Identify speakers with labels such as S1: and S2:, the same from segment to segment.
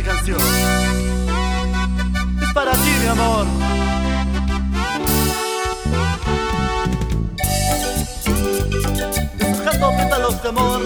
S1: canción es para ti, mi amor. Deshojando pétalos de amor.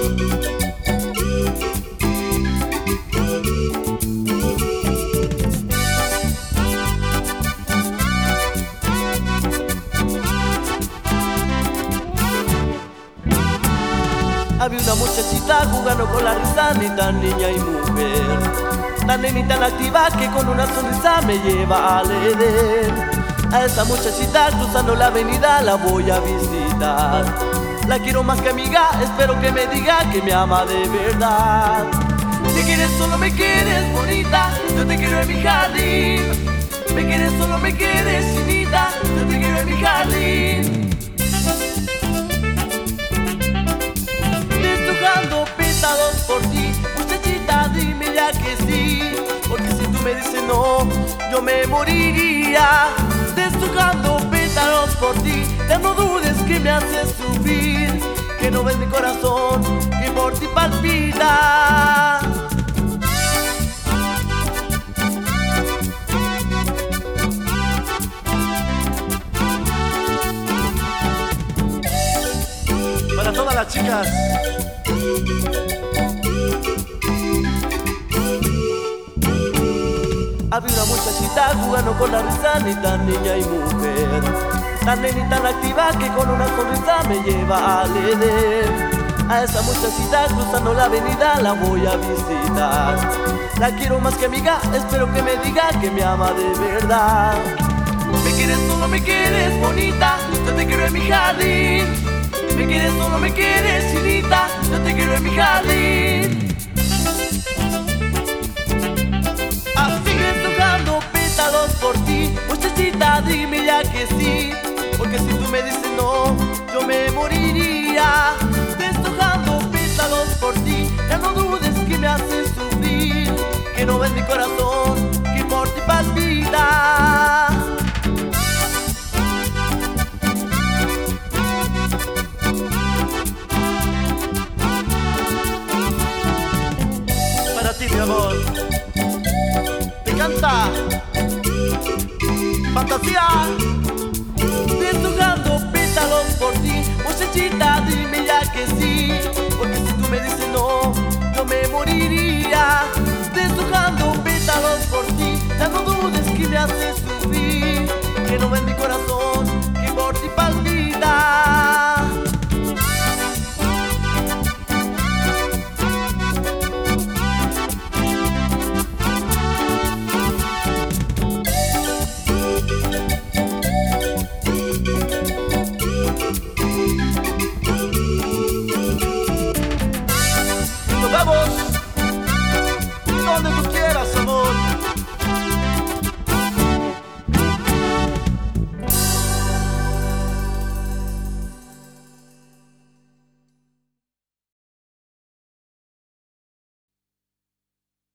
S2: Había una muchachita jugando con la risa, ni tan niña y mujer, tan nena y tan activa que con una sonrisa me lleva al Edén. A esa muchachita cruzando la avenida la voy a visitar. La quiero más que amiga, espero que me diga que me ama de verdad. Me quieres solo, me quieres bonita, yo te quiero en mi jardín. Me quieres solo, me quieres chinita, yo te quiero en mi jardín. Deshojando pétalos por ti, muchachita, dime ya que sí, porque si tú me dices no, yo me moriría. Deshojando pétalos por ti, ya no dudes que me haces sufrir, que no ves mi corazón, que por ti palpita.
S1: Para todas las chicas.
S2: Había una muchachita jugando con la risa, ni tan niña y mujer, tan nena y tan activa que con una sonrisa me lleva al Edén. A esa muchachita cruzando la avenida la voy a visitar. La quiero más que amiga, espero que me diga que me ama de verdad. Me quieres solo, me quieres bonita, yo te quiero en mi jardín. Me quieres solo, me quieres chinita, yo te quiero en mi jardín. Así deshojando pétalos por ti, muchachita, dime ya que sí, porque si tú me dices no, yo me moriría. Deshojando pétalos por ti, ya no dudes que me haces sufrir, que no ves mi corazón, que por ti palpita.
S1: Para ti, mi amor. Te canta Fantasía.
S2: Deshojando pétalos por ti, muchachita, dime ya que sí, porque si tú me dices no, yo me moriría. Deshojando pétalos por ti, ya no dudes que me haces sufrir, que no ven mi